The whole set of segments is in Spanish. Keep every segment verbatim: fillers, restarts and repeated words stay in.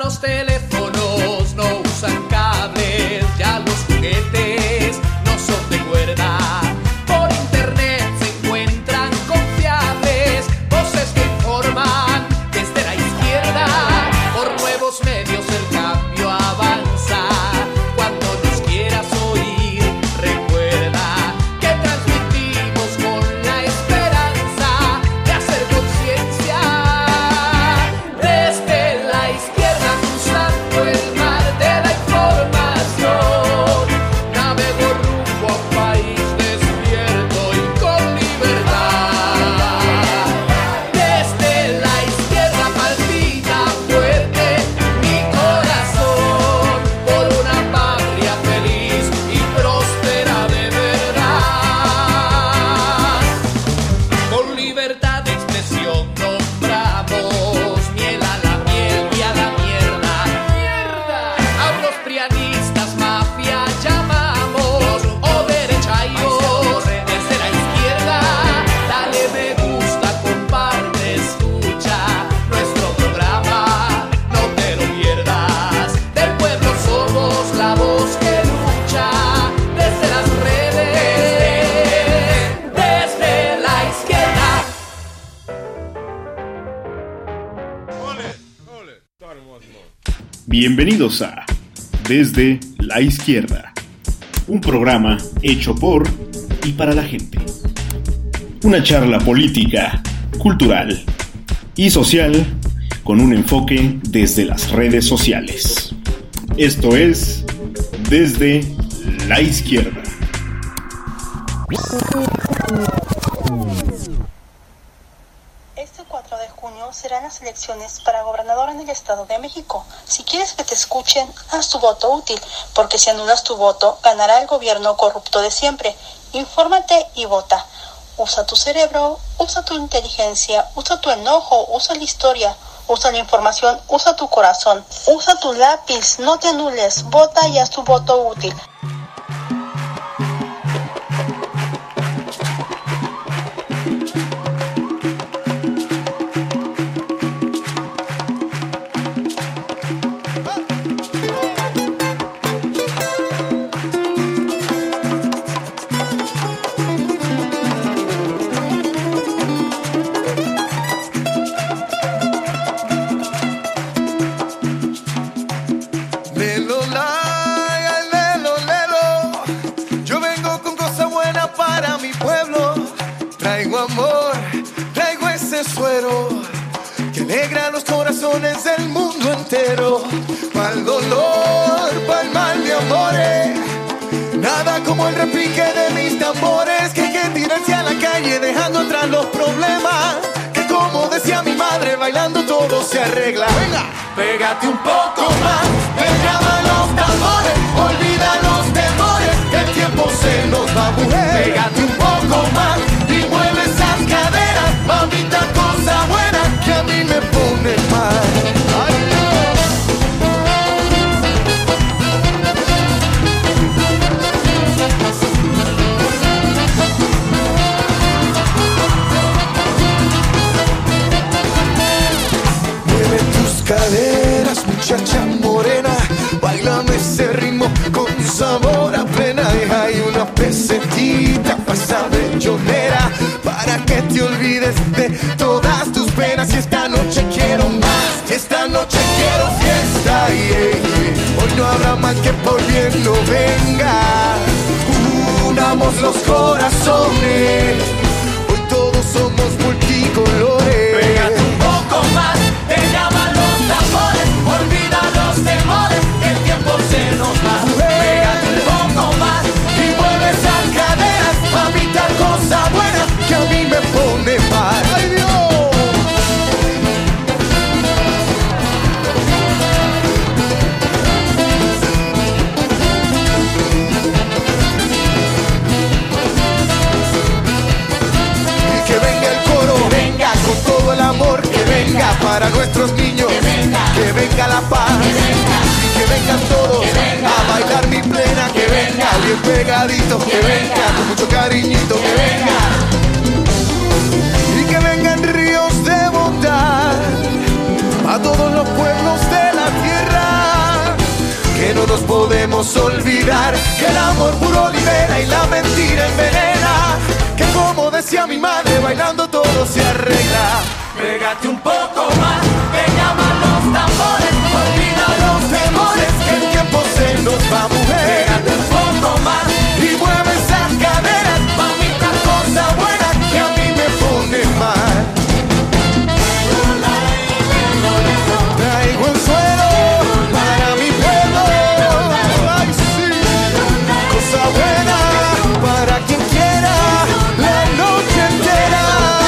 los teléfonos no usan cables, ya los juguetes no son de cuerda. Por internet se encuentran confiables voces que informan desde la izquierda. Por nuevos medios el cambio avanza. Cuando nos quieras oír, recuerda que transmitimos con la esperanza de hacer conciencia. Desde la izquierda cruzando el mar de la información, navego rumbo a un país despierto y con libertad. Desde la izquierda palpita fuerte mi corazón por una patria feliz y próspera de verdad. Con libertad de expresión nombramos miel a la miel y a la mierda. ¡Mierda! A los prianistas mafia llamamos o derechairos. Desde la izquierda dale me gusta, comparte, escucha nuestro programa, no te lo pierdas. Del pueblo somos la voz que lucha desde las redes. Desde la izquierda. Bienvenidos a Desde la Izquierda, un programa hecho por y para la gente. Una charla política, cultural y social con un enfoque desde las redes sociales. Esto es Desde la Izquierda. Este cuatro de junio serán las elecciones para gobernador en el Estado de México. Si quieres que te escuchen, haz tu voto útil, porque si anulas tu voto, ganará el gobierno corrupto de siempre. Infórmate y vota. Usa tu cerebro, usa tu inteligencia, usa tu enojo, usa la historia, usa la información, usa tu corazón, usa tu lápiz, no te anules, vota y haz tu voto útil. Lelo, la, ay, lelo, lelo. Yo vengo con cosas buenas para mi pueblo. Traigo amor, traigo ese suero que alegra los corazones del mundo entero. Pa'l dolor, pa'l mal de amores, nada como el repique de mis tambores. Que hay que tirarse a la calle dejando atrás los problemas. Que como decía mi madre, bailando todo se arregla. Venga, pégate un poco más, me llaman los tambores, olvida los temores, el tiempo se nos va, mujer. Pégate un poco más y mueve esas caderas, mamita, cosa buena que a mí me pone mal. Ay, mueve tus caderas, muchacha morena, bailame ese ritmo con sabor a plena. Deja ahí una pesetita pa' esa bellonera, para que te olvides de todas tus penas. Y esta noche quiero más, y esta noche quiero fiesta, yeah, yeah. Hoy no habrá mal que por bien no venga. Unamos los corazones, hoy todos somos multicolores. Pégate un poco más, te llaman los tambores, olvida los temores, el tiempo se nos va. Pégate un poco más y mueve esas caderas, mamita, cosa buena que a mí me pone mal. ¡Ay, Dios! debemos olvidar que el amor puro libera y la mentira envenena. Que como decía mi madre, bailando todo se arregla. Pégate un poco más, que llaman los tambores. Olvida los temores, que el tiempo se nos va, mujer. Pégate un poco más y mueve esas caderas. Mamita, cosa buena que a mí me pone mal. Traigo el suelo para mi pueblo. Ay, sí. Cosa buena para quien quiera la noche entera.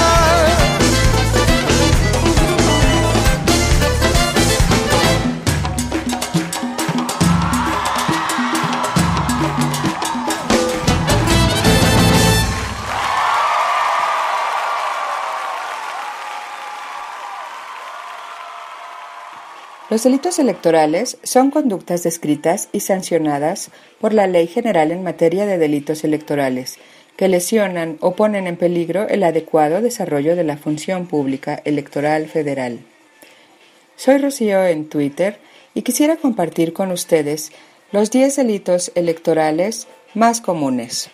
Los delitos electorales son conductas descritas y sancionadas por la Ley General en materia de delitos electorales, que lesionan o ponen en peligro el adecuado desarrollo de la función pública electoral federal. Soy Rocío en Twitter y quisiera compartir con ustedes los diez delitos electorales más comunes.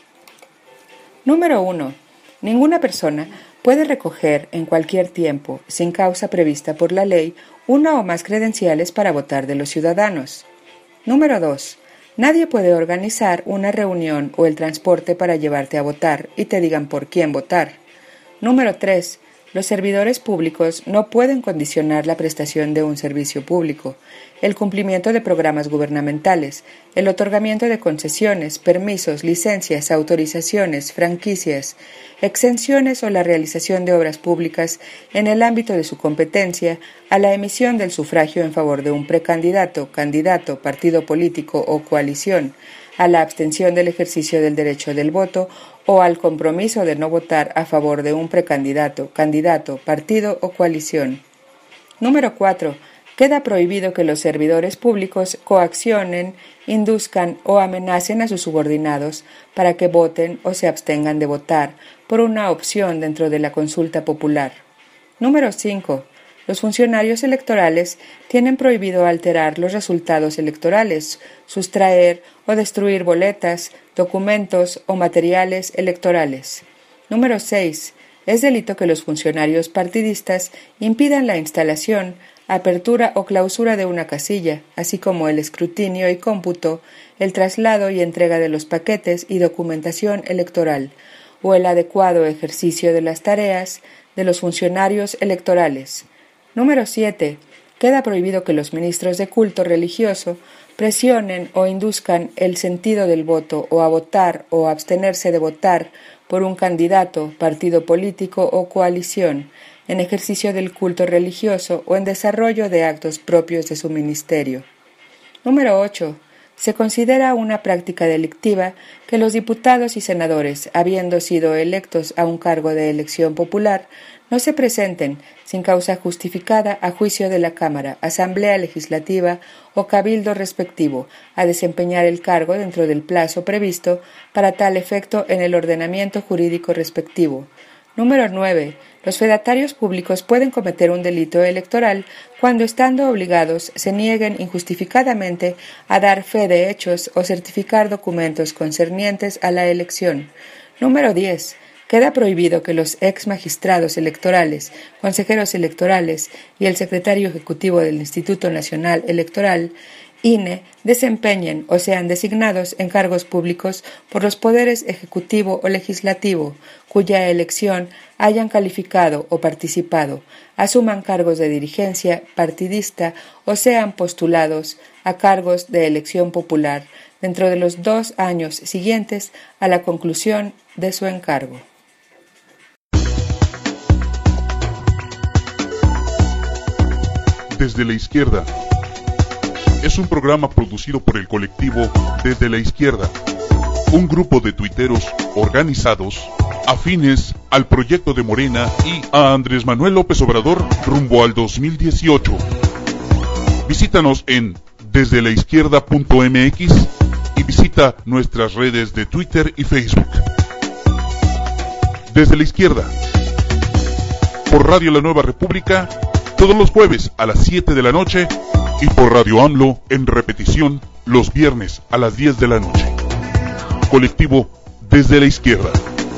Número uno. Ninguna persona puede recoger en cualquier tiempo, sin causa prevista por la ley, una o más credenciales para votar de los ciudadanos. Número dos. Nadie puede organizar una reunión o el transporte para llevarte a votar y te digan por quién votar. Número tres. Los servidores públicos no pueden condicionar la prestación de un servicio público, el cumplimiento de programas gubernamentales, el otorgamiento de concesiones, permisos, licencias, autorizaciones, franquicias, exenciones o la realización de obras públicas en el ámbito de su competencia a la emisión del sufragio en favor de un precandidato, candidato, partido político o coalición, a la abstención del ejercicio del derecho del voto o al compromiso de no votar a favor de un precandidato, candidato, partido o coalición. Número cuatro. Queda prohibido que los servidores públicos coaccionen, induzcan o amenacen a sus subordinados para que voten o se abstengan de votar por una opción dentro de la consulta popular. Número cinco. Los funcionarios electorales tienen prohibido alterar los resultados electorales, sustraer o destruir boletas, documentos o materiales electorales. Número seis. Es delito que los funcionarios partidistas impidan la instalación, apertura o clausura de una casilla, así como el escrutinio y cómputo, el traslado y entrega de los paquetes y documentación electoral, o el adecuado ejercicio de las tareas de los funcionarios electorales. Número siete. Queda prohibido que los ministros de culto religioso presionen o induzcan el sentido del voto o a votar o a abstenerse de votar por un candidato, partido político o coalición, en ejercicio del culto religioso o en desarrollo de actos propios de su ministerio. Número ocho. Se considera una práctica delictiva que los diputados y senadores, habiendo sido electos a un cargo de elección popular, no se presenten, sin causa justificada, a juicio de la Cámara, Asamblea Legislativa o Cabildo respectivo, a desempeñar el cargo dentro del plazo previsto para tal efecto en el ordenamiento jurídico respectivo. Número nueve. Los fedatarios públicos pueden cometer un delito electoral cuando, estando obligados, se nieguen injustificadamente a dar fe de hechos o certificar documentos concernientes a la elección. Número diez. Queda prohibido que los ex magistrados electorales, consejeros electorales y el secretario ejecutivo del Instituto Nacional Electoral, I N E, desempeñen o sean designados en cargos públicos por los poderes ejecutivo o legislativo, cuya elección hayan calificado o participado, asuman cargos de dirigencia partidista o sean postulados a cargos de elección popular dentro de los dos años siguientes a la conclusión de su encargo. Desde la Izquierda es un programa producido por el colectivo Desde la Izquierda, un grupo de tuiteros organizados afines al proyecto de Morena y a Andrés Manuel López Obrador rumbo al dos mil dieciocho. Visítanos en desde la izquierda punto m x y visita nuestras redes de Twitter y Facebook. Desde la Izquierda, por Radio La Nueva República, todos los jueves a las siete de la noche y por Radio AMLO en repetición los viernes a las diez de la noche. Colectivo Desde la Izquierda.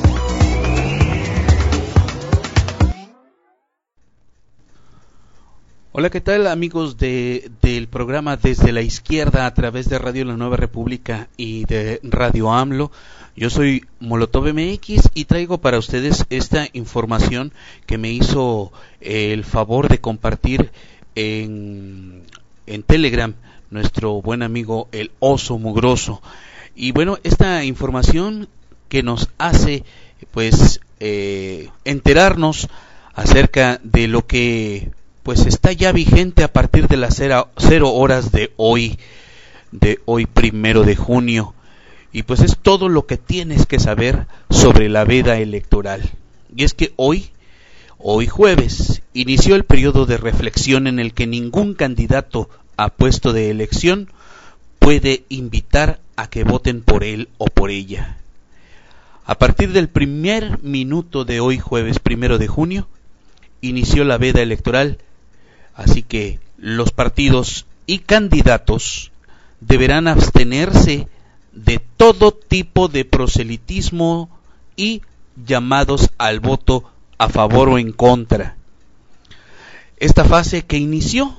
Hola, ¿qué tal, amigos de del programa Desde la Izquierda a través de Radio La Nueva República y de Radio AMLO? Yo soy Molotov M X y traigo para ustedes esta información que me hizo el favor de compartir en, en Telegram nuestro buen amigo el Oso Mugroso. Y bueno, esta información que nos hace pues eh, enterarnos acerca de lo que pues está ya vigente a partir de las cero, cero horas de hoy, de hoy primero de junio, y pues es todo lo que tienes que saber sobre la veda electoral. Y es que hoy, hoy jueves, inició el periodo de reflexión en el que ningún candidato a puesto de elección puede invitar a que voten por él o por ella. A partir del primer minuto de hoy jueves primero de junio, inició la veda electoral. Así que los partidos y candidatos deberán abstenerse de todo tipo de proselitismo y llamados al voto a favor o en contra. Esta fase que inició,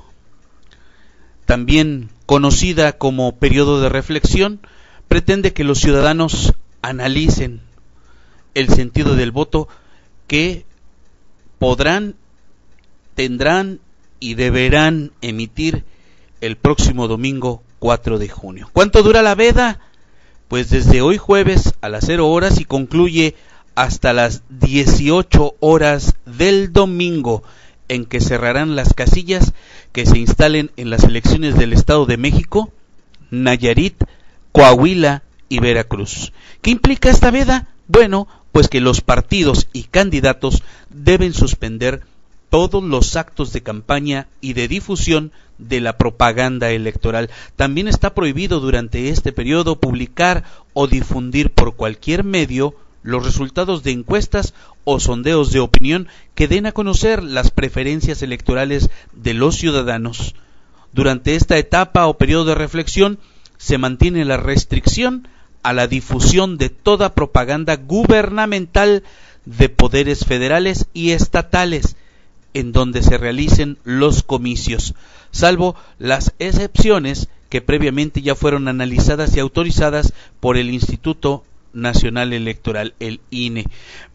también conocida como periodo de reflexión, pretende que los ciudadanos analicen el sentido del voto que podrán, tendrán y deberán emitir el próximo domingo cuatro de junio. ¿Cuánto dura la veda? Pues desde hoy jueves a las cero horas y concluye hasta las dieciocho horas del domingo, en que cerrarán las casillas que se instalen en las elecciones del Estado de México, Nayarit, Coahuila y Veracruz. ¿Qué implica esta veda? Bueno, pues que los partidos y candidatos deben suspender todos los actos de campaña y de difusión de la propaganda electoral. También está prohibido durante este periodo publicar o difundir por cualquier medio los resultados de encuestas o sondeos de opinión que den a conocer las preferencias electorales de los ciudadanos. Durante esta etapa o periodo de reflexión se mantiene la restricción a la difusión de toda propaganda gubernamental de poderes federales y estatales en donde se realicen los comicios, salvo las excepciones que previamente ya fueron analizadas y autorizadas por el Instituto Nacional Electoral, el I N E.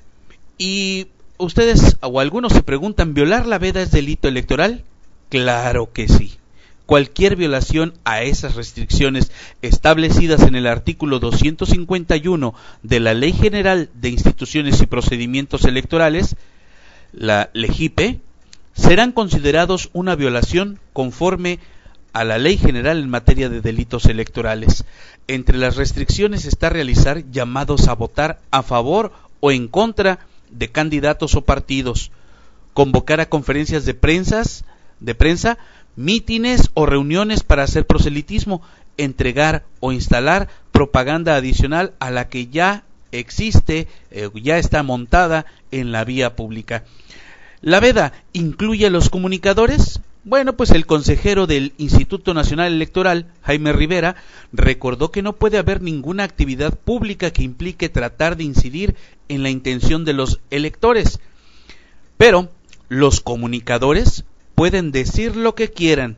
Y ustedes o algunos se preguntan, ¿violar la veda es delito electoral? Claro que sí. Cualquier violación a esas restricciones establecidas en el artículo doscientos cincuenta y uno de la Ley General de Instituciones y Procedimientos Electorales, la LEGIPE, serán considerados una violación conforme a la Ley General en materia de delitos electorales. Entre las restricciones está realizar llamados a votar a favor o en contra de candidatos o partidos, convocar a conferencias de prensas, de prensa, mítines o reuniones para hacer proselitismo, entregar o instalar propaganda adicional a la que ya existe, eh, ya está montada en la vía pública. ¿La veda incluye a los comunicadores? Bueno, pues el consejero del Instituto Nacional Electoral, Jaime Rivera, recordó que no puede haber ninguna actividad pública que implique tratar de incidir en la intención de los electores. Pero los comunicadores pueden decir lo que quieran.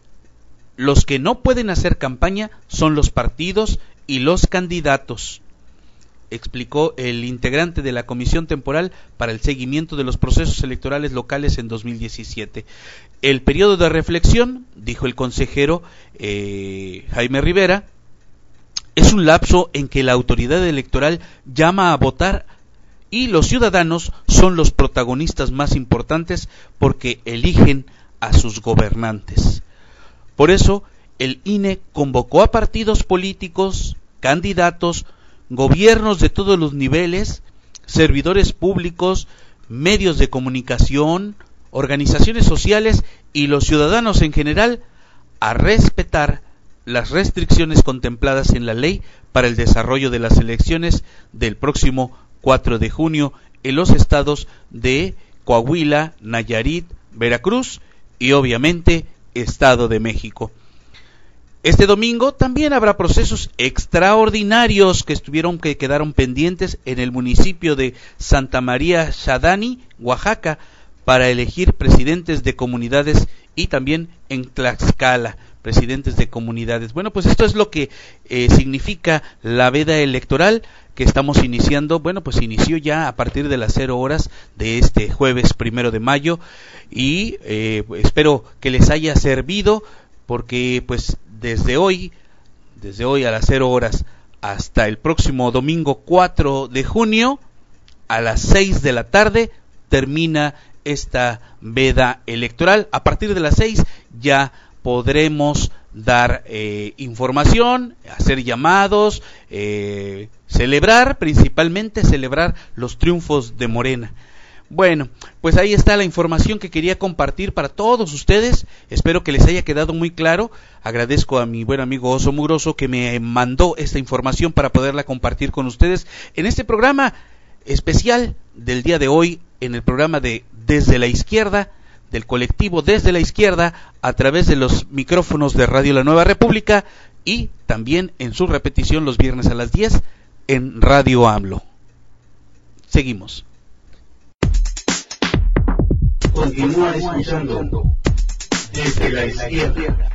Los que no pueden hacer campaña son los partidos y los candidatos, explicó el integrante de la Comisión Temporal para el Seguimiento de los Procesos Electorales Locales en dos mil diecisiete. El periodo de reflexión, dijo el consejero eh, Jaime Rivera, es un lapso en que la autoridad electoral llama a votar y los ciudadanos son los protagonistas más importantes porque eligen a sus gobernantes. Por eso, el I N E convocó a partidos políticos, candidatos, gobiernos de todos los niveles, servidores públicos, medios de comunicación, organizaciones sociales y los ciudadanos en general a respetar las restricciones contempladas en la ley para el desarrollo de las elecciones del próximo cuatro de junio en los estados de Coahuila, Nayarit, Veracruz y obviamente Estado de México. Este domingo también habrá procesos extraordinarios que estuvieron que quedaron pendientes en el municipio de Santa María Xadani, Oaxaca, para elegir presidentes de comunidades, y también en Tlaxcala, presidentes de comunidades. Bueno, pues esto es lo que eh, significa la veda electoral que estamos iniciando. Bueno, pues inició ya a partir de las cero horas de este jueves primero de mayo, y eh, espero que les haya servido, porque pues desde hoy, desde hoy a las cero horas hasta el próximo domingo cuatro de junio a las seis de la tarde termina esta veda electoral. A partir de las seis ya podremos dar eh, información, hacer llamados, eh, celebrar, principalmente celebrar los triunfos de Morena. Bueno, pues ahí está la información que quería compartir para todos ustedes. Espero que les haya quedado muy claro. Agradezco a mi buen amigo Oso Mugroso que me mandó esta información para poderla compartir con ustedes en este programa especial del día de hoy, en el programa de Desde la Izquierda, del colectivo Desde la Izquierda, a través de los micrófonos de Radio La Nueva República, y también en su repetición los viernes a las diez en Radio AMLO. Seguimos. Continúa escuchando Desde la Izquierda.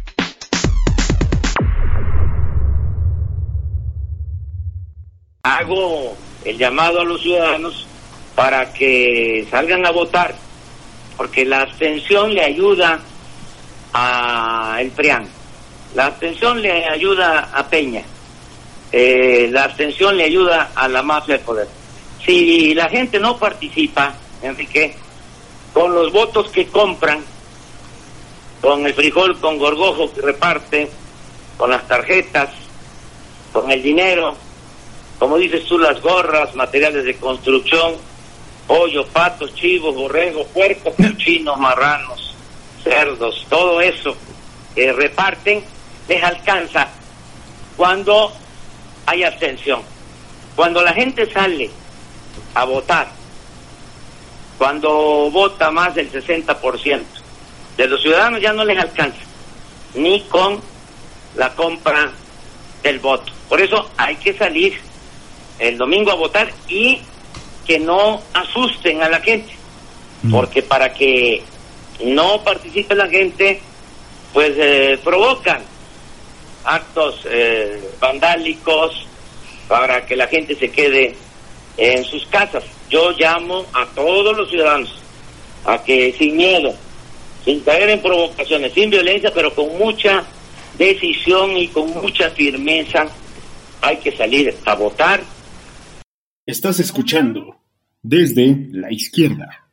Hago el llamado a los ciudadanos para que salgan a votar, porque la abstención le ayuda a el P R I A N, la abstención le ayuda a Peña, eh, la abstención le ayuda a la mafia del poder. Si la gente no participa, Enrique, con los votos que compran, con el frijol con gorgojo que reparte, con las tarjetas, con el dinero, como dices tú, las gorras, materiales de construcción, pollo, patos, chivos, borregos, puercos, cochinos, marranos, cerdos, todo eso que reparten, les alcanza cuando hay abstención. Cuando la gente sale a votar, cuando vota más del sesenta por ciento de los ciudadanos, ya no les alcanza ni con la compra del voto. Por eso hay que salir el domingo a votar y que no asusten a la gente, porque para que no participe la gente, pues eh, provocan actos eh, vandálicos para que la gente se quede en sus casas. Yo llamo a todos los ciudadanos a que sin miedo, sin caer en provocaciones, sin violencia, pero con mucha decisión y con mucha firmeza, hay que salir a votar. Estás escuchando Desde la Izquierda.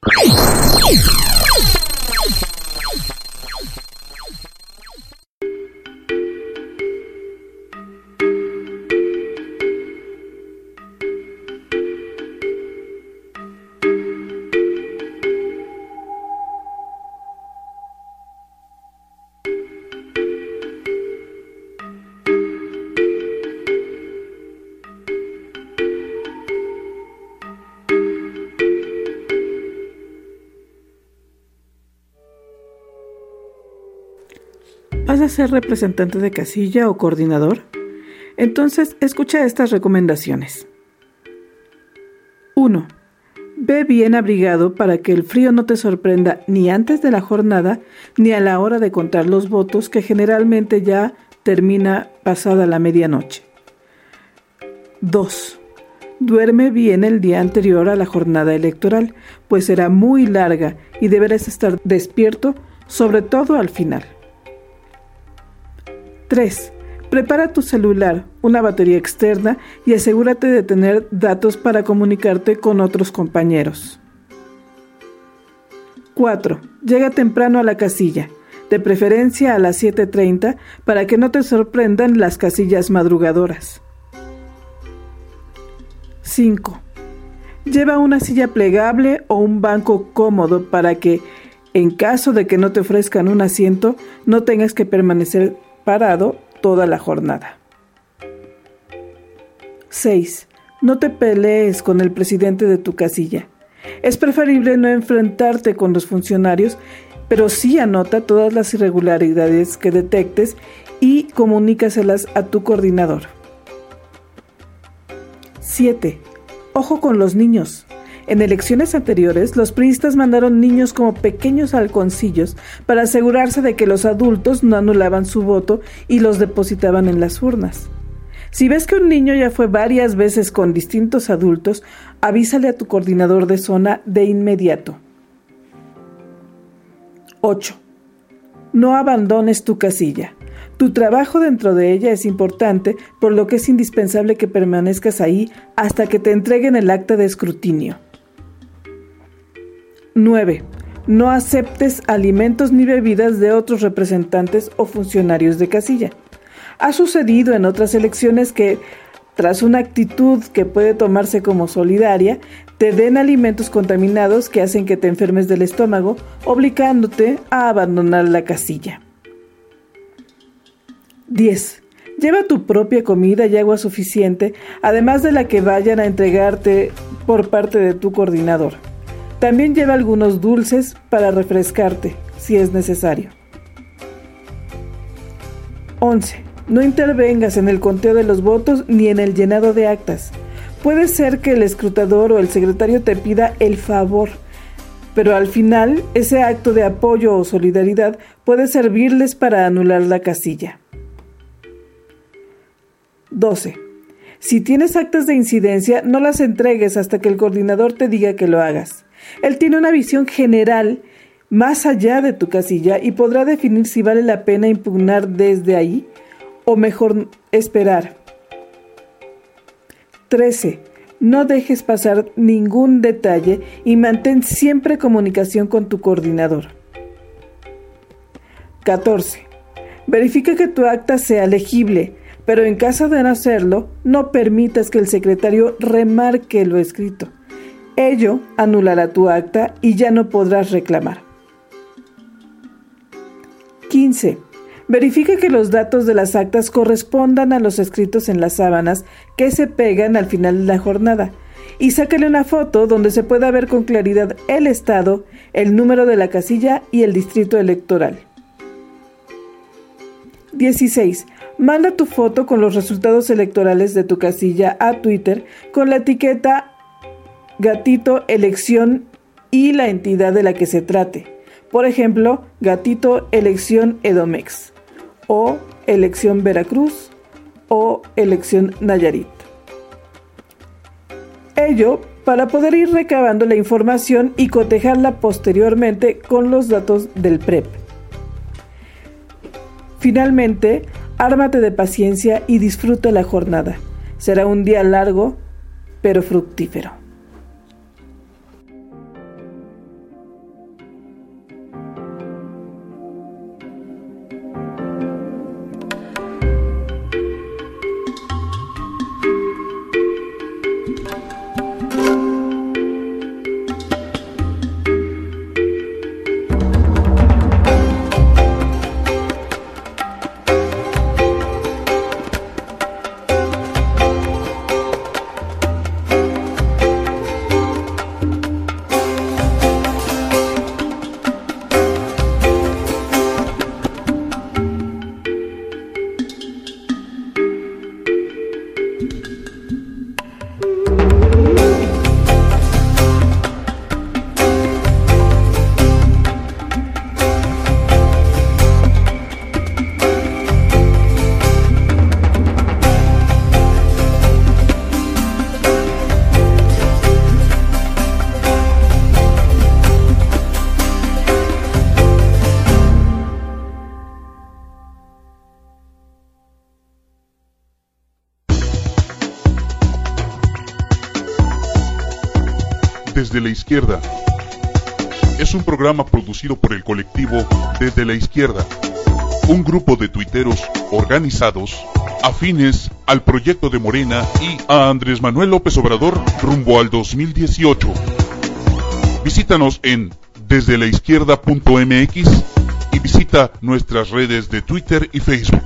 ¿Vas a ser representante de casilla o coordinador? Entonces, escucha estas recomendaciones. uno. Ve bien abrigado para que el frío no te sorprenda ni antes de la jornada ni a la hora de contar los votos, que generalmente ya termina pasada la medianoche. dos. Duerme bien el día anterior a la jornada electoral, pues será muy larga y deberás estar despierto, sobre todo al final. tres. Prepara tu celular, una batería externa y asegúrate de tener datos para comunicarte con otros compañeros. cuatro. Llega temprano a la casilla, de preferencia a las siete treinta, para que no te sorprendan las casillas madrugadoras. cinco. Lleva una silla plegable o un banco cómodo para que, en caso de que no te ofrezcan un asiento, no tengas que permanecer parado toda la jornada. seis. No te pelees con el presidente de tu casilla. Es preferible no enfrentarte con los funcionarios pero sí anota todas las irregularidades que detectes y comunícaselas a tu coordinador. siete. Ojo con los niños. En elecciones anteriores, los priistas mandaron niños como pequeños halconcillos para asegurarse de que los adultos no anulaban su voto y los depositaban en las urnas. Si ves que un niño ya fue varias veces con distintos adultos, avísale a tu coordinador de zona de inmediato. ocho. No abandones tu casilla. Tu trabajo dentro de ella es importante, por lo que es indispensable que permanezcas ahí hasta que te entreguen el acta de escrutinio. nueve. No aceptes alimentos ni bebidas de otros representantes o funcionarios de casilla. Ha sucedido en otras elecciones que, tras una actitud que puede tomarse como solidaria, te den alimentos contaminados que hacen que te enfermes del estómago, obligándote a abandonar la casilla. diez. Lleva tu propia comida y agua suficiente, además de la que vayan a entregarte por parte de tu coordinador. También lleva algunos dulces para refrescarte, si es necesario. once. No intervengas en el conteo de los votos ni en el llenado de actas. Puede ser que el escrutador o el secretario te pida el favor, pero al final ese acto de apoyo o solidaridad puede servirles para anular la casilla. doce. Si tienes actas de incidencia, no las entregues hasta que el coordinador te diga que lo hagas. Él tiene una visión general más allá de tu casilla y podrá definir si vale la pena impugnar desde ahí o mejor esperar. trece. No dejes pasar ningún detalle y mantén siempre comunicación con tu coordinador. catorce. Verifica que tu acta sea legible, pero en caso de no hacerlo, no permitas que el secretario remarque lo escrito. Ello anulará tu acta y ya no podrás reclamar. quince. Verifica que los datos de las actas correspondan a los escritos en las sábanas que se pegan al final de la jornada y sácale una foto donde se pueda ver con claridad el estado, el número de la casilla y el distrito electoral. dieciséis. Manda tu foto con los resultados electorales de tu casilla a Twitter con la etiqueta Gatito Elección y la entidad de la que se trate. Por ejemplo, Gatito Elección Edomex, o Elección Veracruz, o Elección Nayarit. Ello para poder ir recabando la información y cotejarla posteriormente con los datos del P R E P. Finalmente, ármate de paciencia y disfruta la jornada. Será un día largo, pero fructífero. Desde la Izquierda es un programa producido por el colectivo Desde la Izquierda, un grupo de tuiteros organizados afines al proyecto de Morena y a Andrés Manuel López Obrador rumbo al dos mil dieciocho. Visítanos en desde la izquierda punto m x y visita nuestras redes de Twitter y Facebook.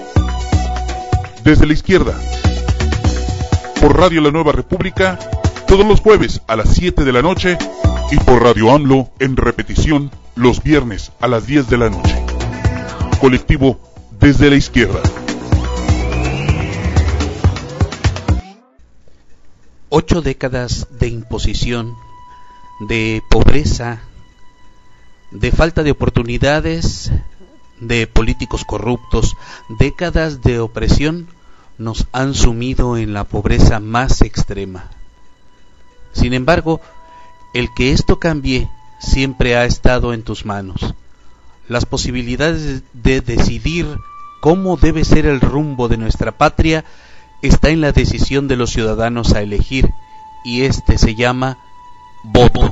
Desde la Izquierda, por Radio La Nueva República todos los jueves a las siete de la noche y por Radio AMLO en repetición los viernes a las diez de la noche. Colectivo Desde la Izquierda. Ocho décadas de imposición, de pobreza, de falta de oportunidades, de políticos corruptos, décadas de opresión nos han sumido en la pobreza más extrema. Sin embargo, el que esto cambie siempre ha estado en tus manos. Las posibilidades de decidir cómo debe ser el rumbo de nuestra patria está en la decisión de los ciudadanos a elegir, y este se llama voto.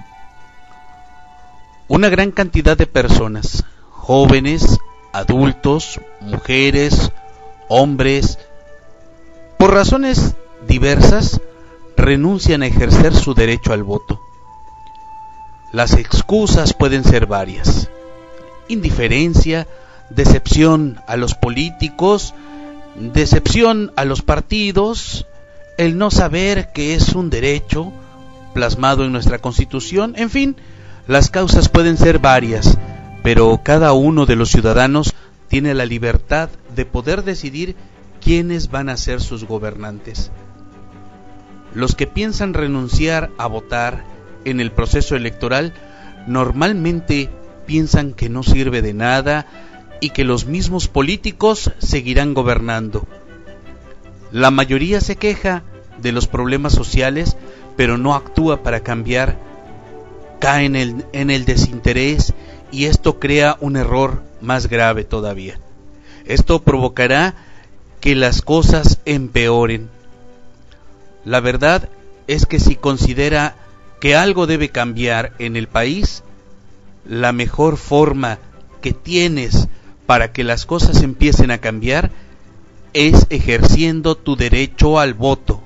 Una gran cantidad de personas, jóvenes, adultos, mujeres, hombres, por razones diversas, renuncian a ejercer su derecho al voto. Las excusas pueden ser varias: indiferencia, decepción a los políticos, decepción a los partidos, el no saber que es un derecho plasmado en nuestra Constitución. En fin, las causas pueden ser varias, pero cada uno de los ciudadanos tiene la libertad de poder decidir quiénes van a ser sus gobernantes. Los que piensan renunciar a votar en el proceso electoral normalmente piensan que no sirve de nada y que los mismos políticos seguirán gobernando. La mayoría se queja de los problemas sociales, pero no actúa para cambiar, cae en el, en el desinterés, y esto crea un error más grave todavía. Esto provocará que las cosas empeoren. La verdad es que si considera que algo debe cambiar en el país, la mejor forma que tienes para que las cosas empiecen a cambiar es ejerciendo tu derecho al voto.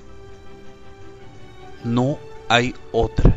No hay otra.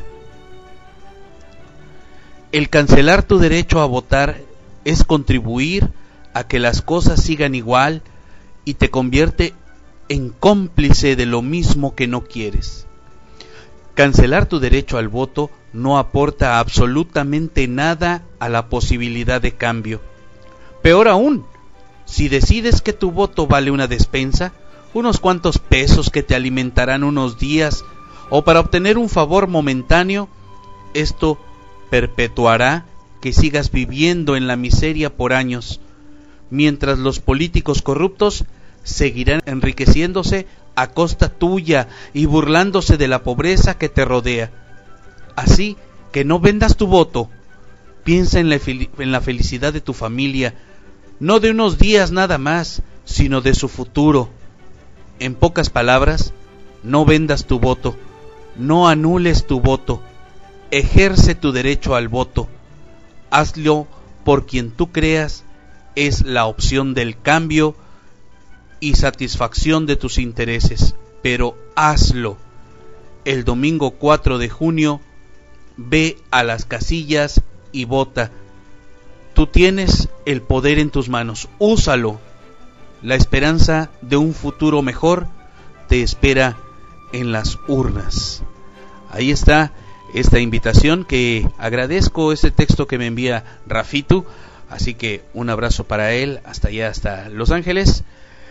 El cancelar tu derecho a votar es contribuir a que las cosas sigan igual y te convierte en cómplice de lo mismo que no quieres. Cancelar tu derecho al voto no aporta absolutamente nada a la posibilidad de cambio. Peor aún, si decides que tu voto vale una despensa, unos cuantos pesos que te alimentarán unos días, o para obtener un favor momentáneo, esto perpetuará que sigas viviendo en la miseria por años, mientras los políticos corruptos seguirán enriqueciéndose a costa tuya y burlándose de la pobreza que te rodea. Así que no vendas tu voto, piensa en la, fel- en la felicidad de tu familia, no de unos días nada más, sino de su futuro. En pocas palabras, no vendas tu voto, no anules tu voto, ejerce tu derecho al voto, hazlo por quien tú creas es la opción del cambio y satisfacción de tus intereses, pero hazlo. El domingo cuatro de junio, ve a las casillas y vota. Tú tienes el poder en tus manos, úsalo. La esperanza de un futuro mejor te espera en las urnas. Ahí está esta invitación, que agradezco este texto que me envía Rafitu, así que un abrazo para él, hasta allá, hasta Los Ángeles.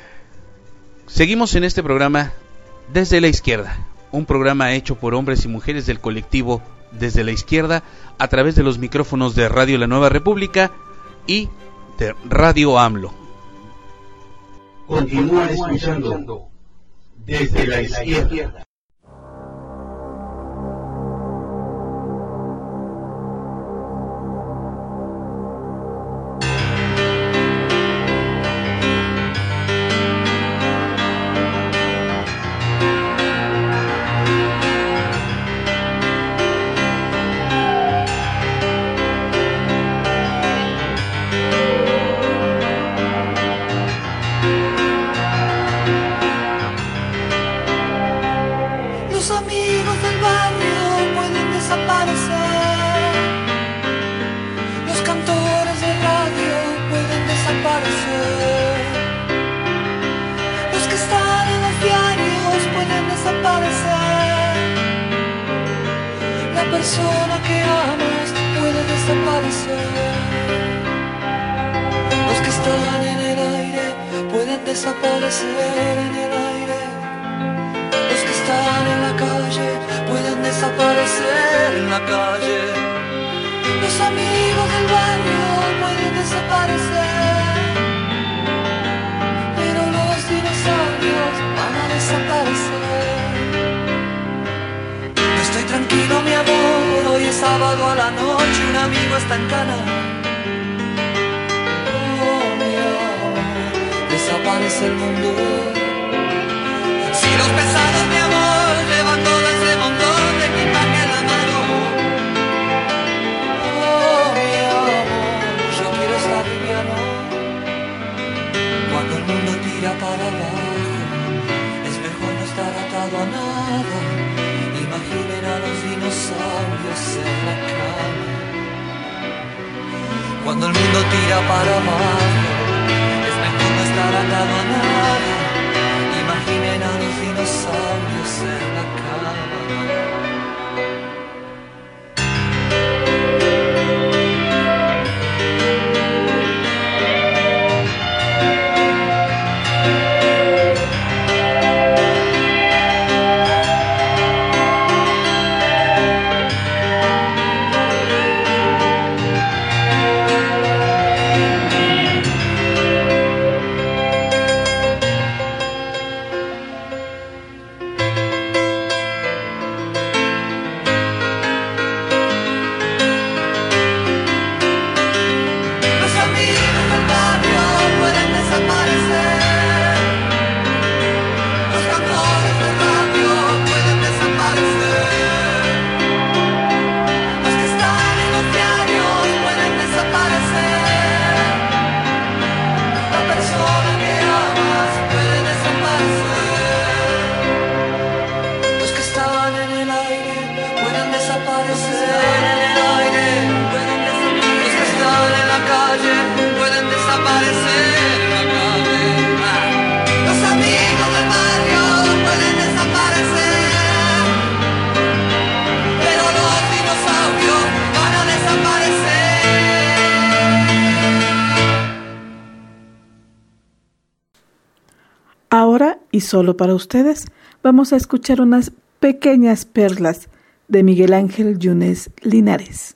Seguimos en este programa Desde la Izquierda, un programa hecho por hombres y mujeres del colectivo Desde la Izquierda, a través de los micrófonos de Radio La Nueva República y de Radio AMLO. Continúa escuchando Desde la Izquierda. Los que están en los diarios pueden desaparecer. persona que amas puede desaparecer. Los que están en el aire pueden desaparecer en el aire. Los que están en la calle pueden desaparecer en la calle. Los amigos del barrio pueden desaparecer, pero los dinosaurios van a desaparecer. No estoy tranquilo, mi amor, hoy es sábado a la noche, un amigo está en cana. Oh, mi amor, desaparece el mundo. Si los pesados, mi amor, llevan todo ese montón de equipaje en la mano. Oh, mi amor, yo quiero estar liviano. Cuando el mundo tira para abajo, es mejor no estar atado a nada. Imaginen a los dinosaurios en la cama. Cuando el mundo tira para abajo, es mejor no estar atado a nada. Imaginen a los dinosaurios en la cama. Ahora, y solo para ustedes, vamos a escuchar unas pequeñas perlas de Miguel Ángel Yunes Linares.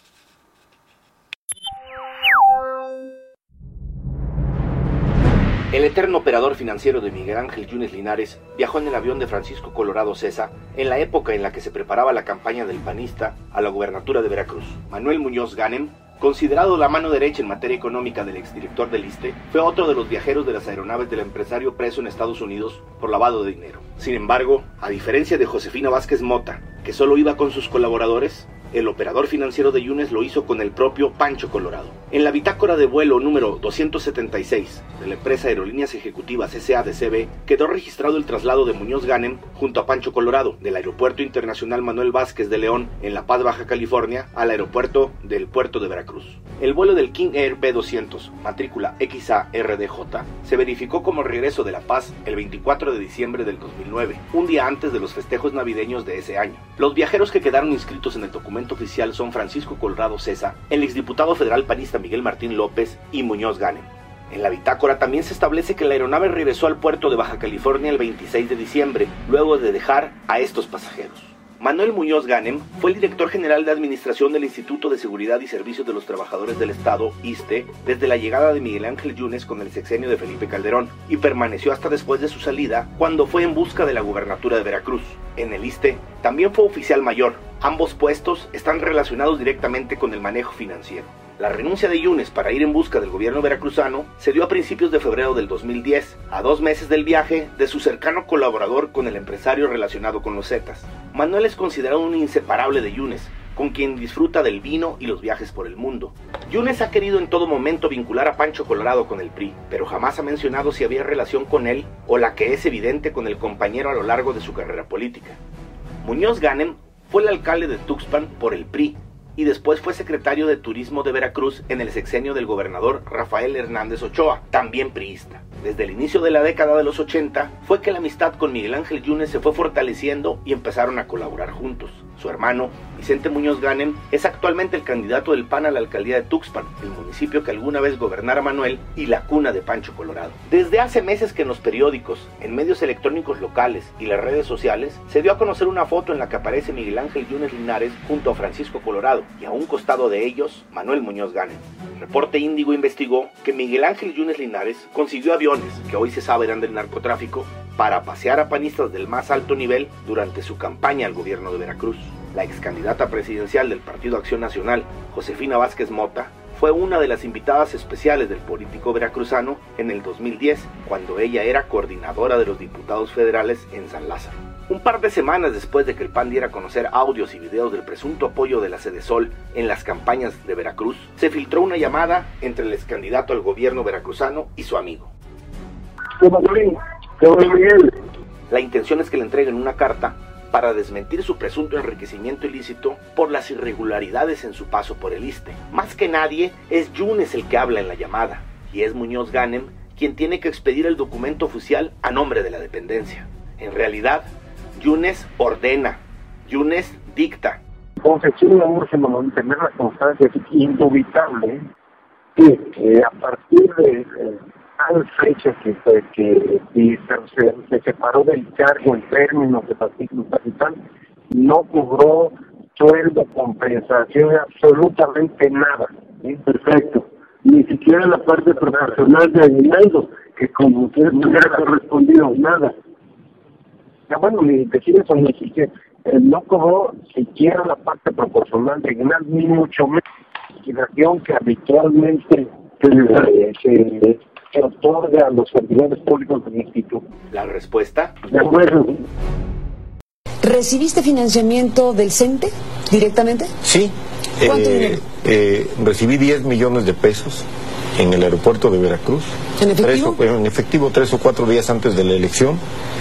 El eterno operador financiero de Miguel Ángel Yunes Linares viajó en el avión de Francisco Colorado Cesa en la época en la que se preparaba la campaña del panista a la gubernatura de Veracruz. Manuel Muñoz Ganem, considerado la mano derecha en materia económica del exdirector del ISSSTE, fue otro de los viajeros de las aeronaves del empresario preso en Estados Unidos por lavado de dinero. Sin embargo, a diferencia de Josefina Vázquez Mota, que solo iba con sus colaboradores, el operador financiero de Yunes lo hizo con el propio Pancho Colorado. En la bitácora de vuelo número doscientos setenta y seis de la empresa Aerolíneas Ejecutivas S A de C B quedó registrado el traslado de Muñoz Ganem junto a Pancho Colorado del Aeropuerto Internacional Manuel Vázquez de León en La Paz, Baja California, al aeropuerto del Puerto de Veracruz. El vuelo del King Air B doscientos, matrícula X A R D J, se verificó como regreso de La Paz el veinticuatro de diciembre del dos mil nueve, un día antes de los festejos navideños de ese año. Los viajeros que quedaron inscritos en el documento oficial son Francisco Colorado Cesa, el exdiputado federal panista Miguel Martín López y Muñoz Ganem. En la bitácora también se establece que la aeronave regresó al puerto de Baja California el veintiséis de diciembre, luego de dejar a estos pasajeros. Manuel Muñoz Ganem fue el director general de administración del Instituto de Seguridad y Servicios de los Trabajadores del Estado, ISSSTE, desde la llegada de Miguel Ángel Yunes con el sexenio de Felipe Calderón, y permaneció hasta después de su salida, cuando fue en busca de la gubernatura de Veracruz. En el ISSSTE también fue oficial mayor. Ambos puestos están relacionados directamente con el manejo financiero. La renuncia de Yunes para ir en busca del gobierno veracruzano se dio a principios de febrero del dos mil diez, a dos meses del viaje de su cercano colaborador con el empresario relacionado con los Zetas. Manuel es considerado un inseparable de Yunes, con quien disfruta del vino y los viajes por el mundo. Yunes ha querido en todo momento vincular a Pancho Colorado con el P R I, pero jamás ha mencionado si había relación con él o la que es evidente con el compañero a lo largo de su carrera política. Muñoz Ganem fue el alcalde de Tuxpan por el P R I, y después fue secretario de Turismo de Veracruz en el sexenio del gobernador Rafael Hernández Ochoa, también priista. Desde el inicio de la década de los ochenta fue que la amistad con Miguel Ángel Yunes se fue fortaleciendo y empezaron a colaborar juntos. Su hermano, Vicente Muñoz Ganem, es actualmente el candidato del P A N a la alcaldía de Tuxpan, el municipio que alguna vez gobernara Manuel y la cuna de Pancho Colorado. Desde hace meses que en los periódicos, en medios electrónicos locales y las redes sociales, se dio a conocer una foto en la que aparece Miguel Ángel Yunes Linares junto a Francisco Colorado y a un costado de ellos, Manuel Muñoz Ganem. Reporte Índigo investigó que Miguel Ángel Yunes Linares consiguió aviones, que hoy se sabe eran del narcotráfico, para pasear a panistas del más alto nivel durante su campaña al gobierno de Veracruz. La ex candidata presidencial del Partido Acción Nacional, Josefina Vázquez Mota, fue una de las invitadas especiales del político veracruzano en el dos mil diez, cuando ella era coordinadora de los diputados federales en San Lázaro. Un par de semanas después de que el P A N diera a conocer audios y videos del presunto apoyo de la Sedesol en las campañas de Veracruz, se filtró una llamada entre el ex candidato al gobierno veracruzano y su amigo. La intención es que le entreguen una carta para desmentir su presunto enriquecimiento ilícito por las irregularidades en su paso por el ISSSTE. Más que nadie, es Yunes el que habla en la llamada, y es Muñoz Ganem quien tiene que expedir el documento oficial a nombre de la dependencia. En realidad, Yunes ordena, Yunes dicta. Entonces, sí, me urge tener la constancia, es indubitable que, que a partir de eh, tal fecha que, que, que se, se separó del cargo en términos de partido capital, no cobró sueldo, compensación, absolutamente nada. ¿Sí? Perfecto. Ni siquiera la parte proporcional de aguinaldo, que como usted no hubiera correspondido nada. Ya bueno, ni decir eso, ni siquiera, eh, no cobró siquiera la parte proporcional de aguinaldo, ni mucho menos la liquidación que habitualmente se, se, se otorga a los servidores públicos del instituto. ¿La respuesta? De acuerdo. ¿Recibiste financiamiento del CENTE directamente? Sí. ¿Cuánto eh, dinero? Eh, recibí diez millones de pesos en el aeropuerto de Veracruz. ¿En efectivo? Tres, en efectivo, tres o cuatro días antes de la elección.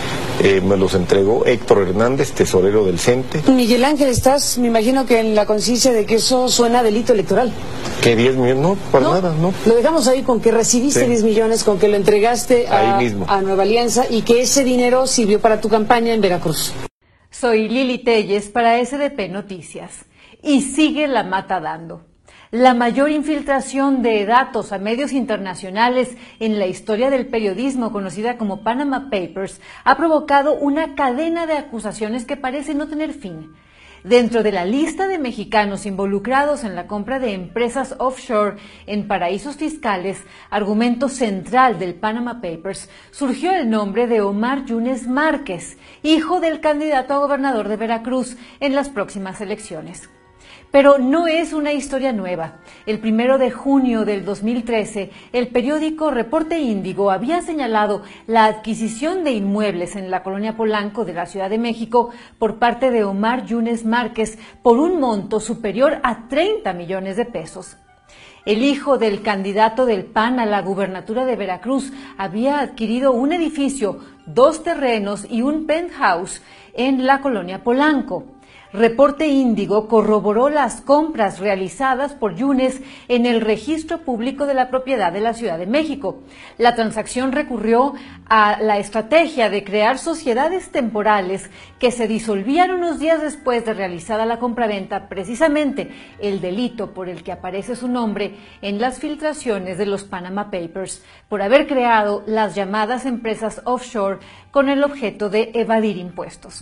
Eh, me los entregó Héctor Hernández, tesorero del CENTE. Miguel Ángel, estás, me imagino que en la conciencia de que eso suena a delito electoral. ¿Qué diez millones? No, para ¿No? nada, no. Lo dejamos ahí con que recibiste Sí. diez millones, con que lo entregaste a, Ahí mismo. a Nueva Alianza y que ese dinero sirvió para tu campaña en Veracruz. Soy Lili Telles para S D P Noticias. Y sigue la mata dando. La mayor infiltración de datos a medios internacionales en la historia del periodismo, conocida como Panama Papers, ha provocado una cadena de acusaciones que parece no tener fin. Dentro de la lista de mexicanos involucrados en la compra de empresas offshore en paraísos fiscales, argumento central del Panama Papers, surgió el nombre de Omar Yunes Márquez, hijo del candidato a gobernador de Veracruz en las próximas elecciones. Pero no es una historia nueva. El primero de junio del dos mil trece, el periódico Reporte Índigo había señalado la adquisición de inmuebles en la colonia Polanco de la Ciudad de México por parte de Omar Yunes Márquez por un monto superior a treinta millones de pesos. El hijo del candidato del P A N a la gubernatura de Veracruz había adquirido un edificio, dos terrenos y un penthouse en la colonia Polanco. Reporte Índigo corroboró las compras realizadas por Yunes en el registro público de la propiedad de la Ciudad de México. La transacción recurrió a la estrategia de crear sociedades temporales que se disolvían unos días después de realizada la compraventa, precisamente el delito por el que aparece su nombre en las filtraciones de los Panama Papers, por haber creado las llamadas empresas offshore con el objeto de evadir impuestos.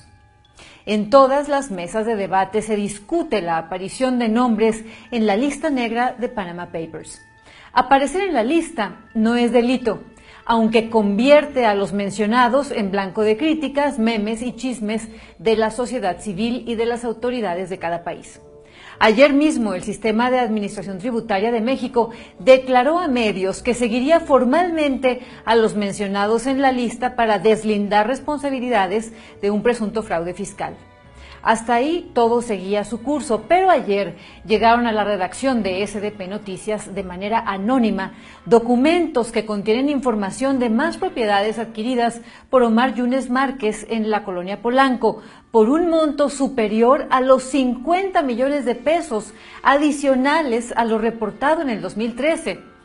En todas las mesas de debate se discute la aparición de nombres en la lista negra de Panama Papers. Aparecer en la lista no es delito, aunque convierte a los mencionados en blanco de críticas, memes y chismes de la sociedad civil y de las autoridades de cada país. Ayer mismo el Sistema de Administración Tributaria de México declaró a medios que seguiría formalmente a los mencionados en la lista para deslindar responsabilidades de un presunto fraude fiscal. Hasta ahí todo seguía su curso, pero ayer llegaron a la redacción de S D P Noticias de manera anónima documentos que contienen información de más propiedades adquiridas por Omar Yunes Márquez en la colonia Polanco por un monto superior a los cincuenta millones de pesos adicionales a lo reportado en el dos mil trece.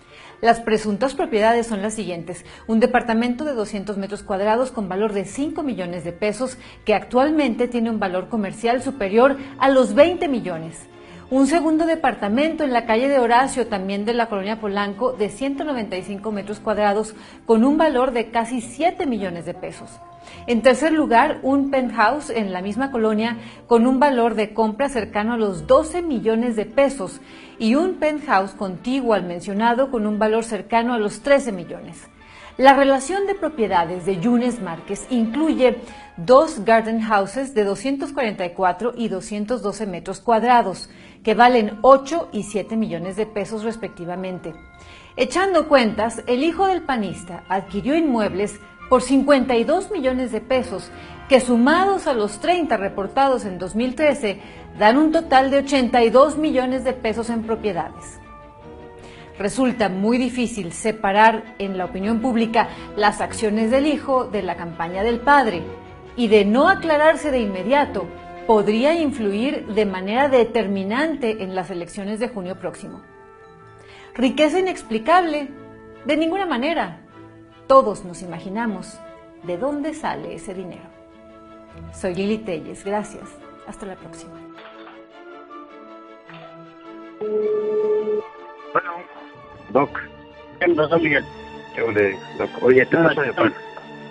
Las presuntas propiedades son las siguientes: un departamento de doscientos metros cuadrados con valor de cinco millones de pesos, que actualmente tiene un valor comercial superior a los veinte millones. Un segundo departamento en la calle de Horacio, también de la colonia Polanco, de ciento noventa y cinco metros cuadrados, con un valor de casi siete millones de pesos. En tercer lugar, un penthouse en la misma colonia con un valor de compra cercano a los doce millones de pesos y un penthouse contiguo al mencionado con un valor cercano a los trece millones. La relación de propiedades de Yunes Márquez incluye dos garden houses de doscientos cuarenta y cuatro y doscientos doce metros cuadrados, que valen ocho y siete millones de pesos respectivamente. Echando cuentas, el hijo del panista adquirió inmuebles por cincuenta y dos millones de pesos, que sumados a los treinta reportados en dos mil trece, dan un total de ochenta y dos millones de pesos en propiedades. Resulta muy difícil separar en la opinión pública las acciones del hijo de la campaña del padre, y de no aclararse de inmediato, podría influir de manera determinante en las elecciones de junio próximo. Riqueza inexplicable, de ninguna manera. Todos nos imaginamos de dónde sale ese dinero. Soy Lili Telles, gracias. Hasta la próxima. Bueno, Doc. ¿Qué pasó, Miguel? ¿Qué ole, Doc? Oye, ¿qué pasó de pan?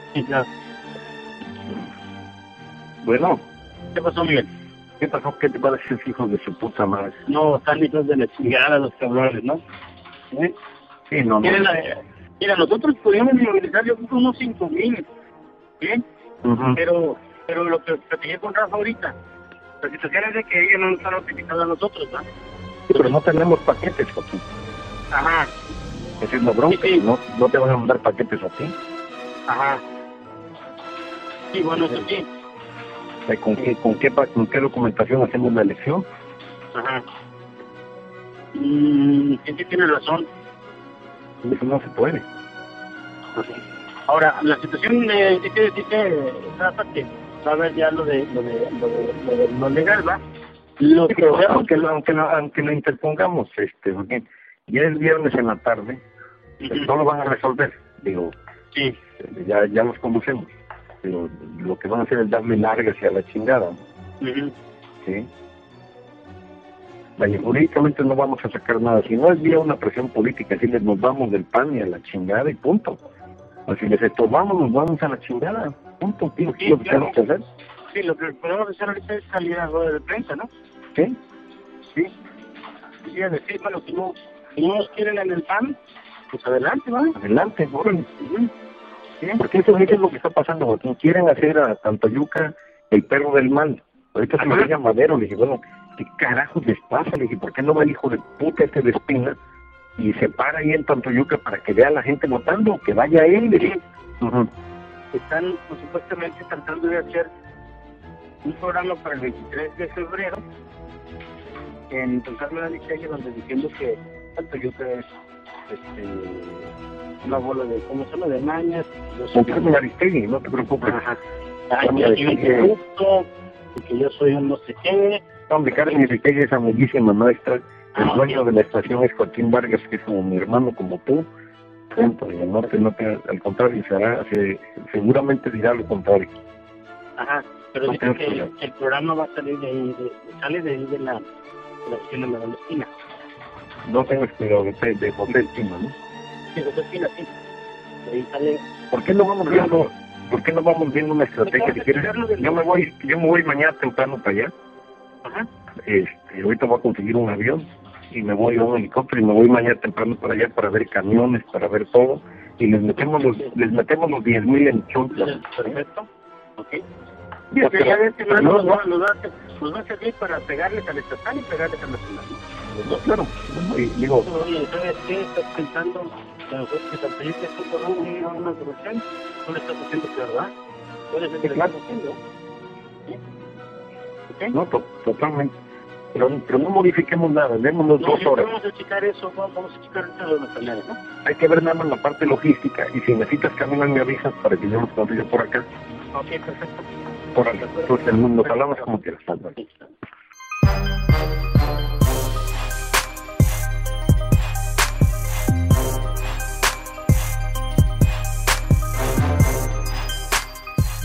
Bueno. ¿Qué pasó, Miguel? ¿Qué pasó? ¿Qué te parece esos hijos de su puta madre? No, están hijos de la chingada los cabrones, ¿no? ¿Eh? Sí, no, no. Mira, mira, nosotros podíamos movilizar yo creo unos cinco mil, ¿bien? Uh-huh. Pero, pero lo que platiqué con Rafa ahorita, la situación es de que ellos no nos han notificado a nosotros, ¿no? Sí, pero no tenemos paquetes, Joaquín. Ajá. Esa es la bronca, sí, sí. No, no te van a mandar paquetes a ti. Ajá. Sí, bueno, eso sí. ¿Con qué, con, qué, ¿Con qué documentación hacemos la elección? Ajá. Mm, sí, sí, tiene razón. Eso no se puede. Okay. Ahora, la situación eh, dice, dice Rafa que va a haber ya lo de lo de lo, de, lo, de, lo legal, ¿va? Lo sí, que pero, aunque, lo, aunque, lo, aunque lo interpongamos, este, porque ya es viernes en la tarde, uh-huh. No lo van a resolver. Digo, sí, ya, ya los conocemos. Pero lo que van a hacer es darle larga hacia la chingada, ¿no? Uh-huh. ¿Sí? Vaya, jurídicamente no vamos a sacar nada. Si no es vía una presión política, si les nos vamos del pan y a la chingada y punto. O si les estorbamos, nos vamos a la chingada, punto. ¿Qué sí, lo que tenemos que hacer? Sí, lo que podemos hacer ahorita es salir a rueda de prensa, ¿no? ¿Sí? Sí. Sí, a decir, bueno, si no, si no nos quieren en el pan, pues adelante, ¿vale? Adelante, órale. Uh-huh. ¿Sí? Porque eso es lo que está pasando, porque quieren hacer a Tantoyuca el perro del mal. Ahorita se me llega Madero, le dije, bueno, ¿qué carajos les pasa? Le dije, ¿por qué no va el hijo de puta este de Espina y se para ahí en Tantoyuca para que vea a la gente votando, que vaya él? Le dije, uh-huh. Están pues, supuestamente tratando de hacer un programa para el veintitrés de febrero en Don Carlos Aristegui, donde diciendo que Tantoyuca es este una bola de, ¿cómo se llama? De mañas. Don Carlos Aristegui, no te preocupes. Ajá. Ay, que yo soy un corrupto, y que yo soy un no sé qué. Hombre, Carlos Aristegui es amiguísima maestra. El ah, dueño okay. de la estación es Joaquín Vargas, que es como mi hermano, como tú. Punto. Y el norte no te, al contrario, será, se, seguramente dirá lo contrario. Ajá, pero no dice que el, el programa va a salir de ahí, de, sale de ahí de la, de la opción de Madame Espina. No tengo cuidado de, de José Espina, ¿no? Sí, José Espina, sí. De ahí sale. ¿Por qué no vamos viendo, por qué no vamos viendo una estrategia? Si quieres, yo me voy, yo me voy mañana temprano para allá. Ajá. Este, ahorita voy a conseguir un avión y me voy a un helicóptero y me voy mañana temprano para allá para ver camiones, para ver todo, y les metemos los, les metemos los diez mil en chuntas. Perfecto. Ok. Sí, okay, ya ves que no, no, no, nos, va a, nos va a servir para pegarles al estatal y pegarles al nacional. No, claro. Y, digo, oye, ¿sabes qué? ¿Estás pensando que Tantoyuca es un corrupto, una corrupción? ¿No le estás haciendo que verdad? ¿Puedes ser que le estás haciendo? ¿Sí? ¿Okay? No, to totalmente. Pero, pero no modifiquemos nada, démonos no, dos horas. Vamos a checar eso, vamos a checar eso de los canales, ¿no? Hay que ver nada más la parte logística, y si necesitas caminar me avisas para que yo los consiga por acá. Ok, perfecto. Por acá, entonces el mundo, hablamos como quieras.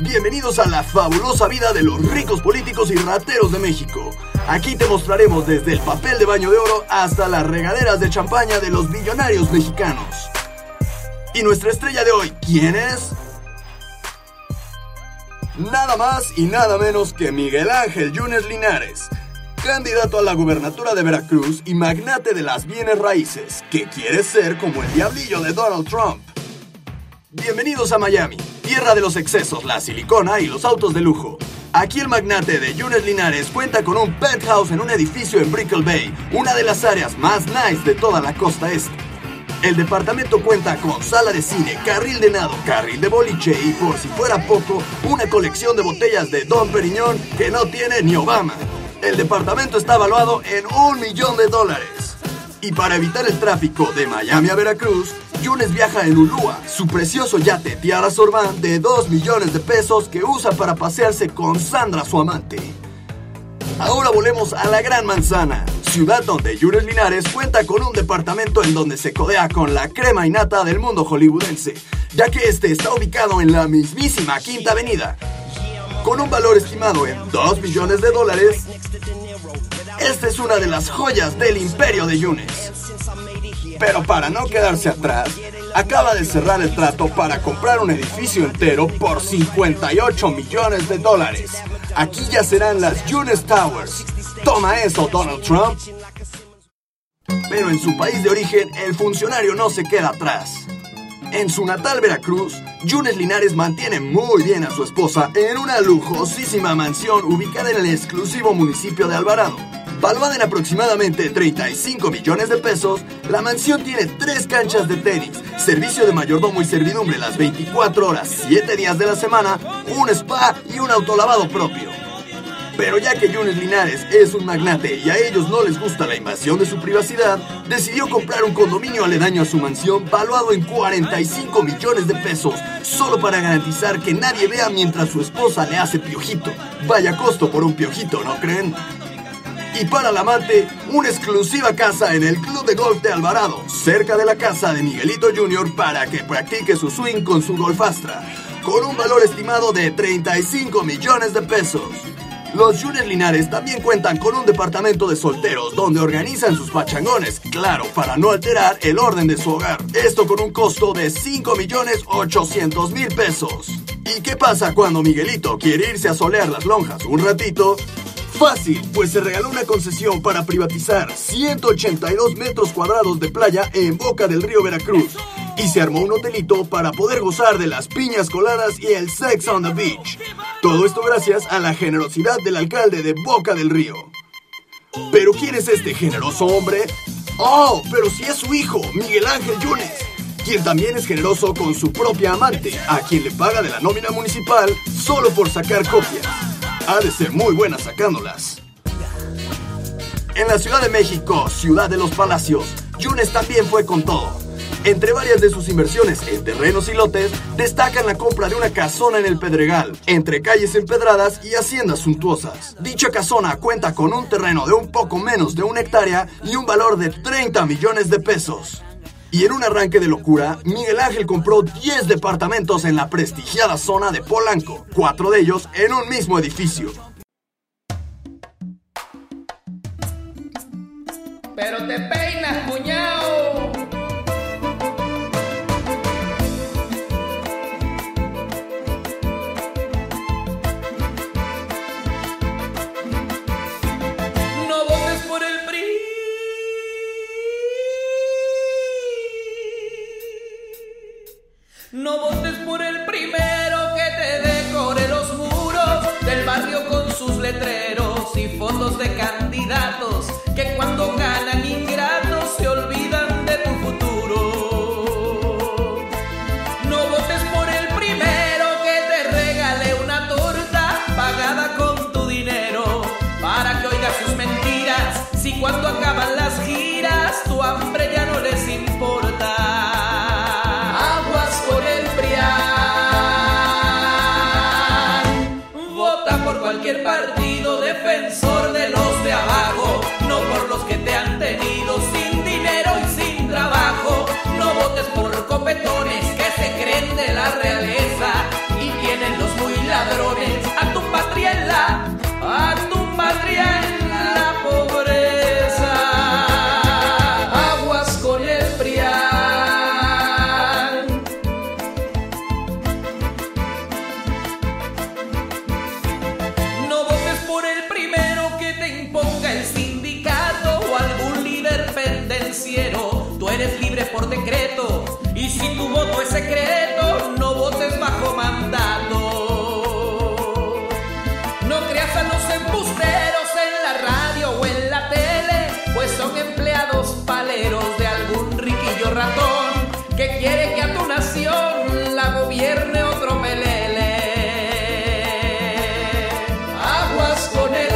Bienvenidos a la fabulosa vida de los ricos políticos y rateros de México. Aquí te mostraremos desde el papel de baño de oro hasta las regaderas de champaña de los billonarios mexicanos. Y nuestra estrella de hoy, ¿quién es? Nada más y nada menos que Miguel Ángel Yunes Linares, candidato a la gubernatura de Veracruz y magnate de las bienes raíces, que quiere ser como el diablillo de Donald Trump. Bienvenidos a Miami, tierra de los excesos, la silicona y los autos de lujo. Aquí el magnate de Yunes Linares cuenta con un penthouse en un edificio en Brickell Bay, una de las áreas más nice de toda la costa este. El departamento cuenta con sala de cine, carril de nado, carril de boliche y, por si fuera poco, una colección de botellas de Dom Perignon que no tiene ni Obama. El departamento está valuado en un millón de dólares. Y para evitar el tráfico de Miami a Veracruz, Yunes viaja en Ulúa, su precioso yate Tiara Sorban de dos millones de pesos que usa para pasearse con Sandra, su amante. Ahora volvemos a la Gran Manzana, ciudad donde Yunes Linares cuenta con un departamento en donde se codea con la crema innata del mundo hollywoodense, ya que este está ubicado en la mismísima Quinta Avenida. Con un valor estimado en dos millones de dólares, esta es una de las joyas del imperio de Yunes. Pero para no quedarse atrás, acaba de cerrar el trato para comprar un edificio entero por cincuenta y ocho millones de dólares. Aquí ya serán las Yunes Towers. Toma eso, Donald Trump. Pero en su país de origen, el funcionario no se queda atrás. En su natal Veracruz, Yunes Linares mantiene muy bien a su esposa en una lujosísima mansión ubicada en el exclusivo municipio de Alvarado. Valuada en aproximadamente treinta y cinco millones de pesos, la mansión tiene tres canchas de tenis, servicio de mayordomo y servidumbre las veinticuatro horas, siete días de la semana, un spa y un autolavado propio. Pero ya que Yunes Linares es un magnate y a ellos no les gusta la invasión de su privacidad, decidió comprar un condominio aledaño a su mansión valuado en cuarenta y cinco millones de pesos, solo para garantizar que nadie vea mientras su esposa le hace piojito. Vaya costo por un piojito, ¿no creen? Y para el amante, una exclusiva casa en el Club de Golf de Alvarado, cerca de la casa de Miguelito junior para que practique su swing con su golfastra, con un valor estimado de treinta y cinco millones de pesos. Los Yunes Linares también cuentan con un departamento de solteros donde organizan sus pachangones, claro, para no alterar el orden de su hogar. Esto con un costo de cinco millones ochocientos mil pesos. ¿Y qué pasa cuando Miguelito quiere irse a solear las lonjas un ratito? Fácil, pues se regaló una concesión para privatizar ciento ochenta y dos metros cuadrados de playa en Boca del Río, Veracruz. Y se armó un hotelito para poder gozar de las piñas coladas y el sex on the beach. Todo esto gracias a la generosidad del alcalde de Boca del Río. ¿Pero quién es este generoso hombre? ¡Oh! Pero sí es su hijo, Miguel Ángel Yunes, quien también es generoso con su propia amante, a quien le paga de la nómina municipal solo por sacar copias. Ha de ser muy buena sacándolas. En la Ciudad de México, ciudad de los palacios, Yunes también fue con todo. Entre varias de sus inversiones en terrenos y lotes, destacan la compra de una casona en el Pedregal, entre calles empedradas y haciendas suntuosas. Dicha casona cuenta con un terreno de un poco menos de una hectárea y un valor de treinta millones de pesos. Y en un arranque de locura, Miguel Ángel compró diez departamentos en la prestigiada zona de Polanco, cuatro de ellos en un mismo edificio. Pero te peinas, cuñao. No votes por el P R I. No votes por el primero que te decore los muros del barrio con sus letreros y fotos de candidatos que cuando ganan ingratos se olvidan de tu futuro. No votes por el primero que te regale una torta pagada con tu dinero para que oigas sus mentiras si cuando acaban las giras tu hambre ya no les importa. Cualquier partido defensor de los de eres libre por decreto. Y si tu voto es secreto, no votes bajo mandato. No creas a los embusteros en la radio o en la tele, pues son empleados paleros de algún riquillo ratón que quiere que a tu nación la gobierne otro pelele. Aguas con el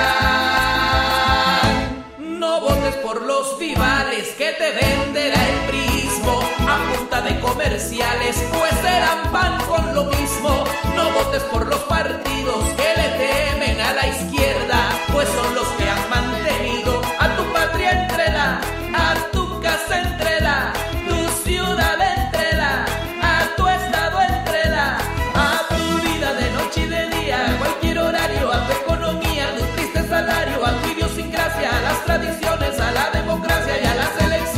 PRIAN. No votes por los vivales que te venderá el prismo a punta de comerciales, pues serán pan con lo mismo. No votes por los partidos que le temen a la izquierda, pues son los que han mantenido a tu patria entrela, a tu casa entrela, tu ciudad entrela, a tu estado entrela, a tu vida de noche y de día, a cualquier horario, a tu economía, a tu triste salario, a tu idiosincrasia, a las tradiciones, a la democracia y a las elecciones.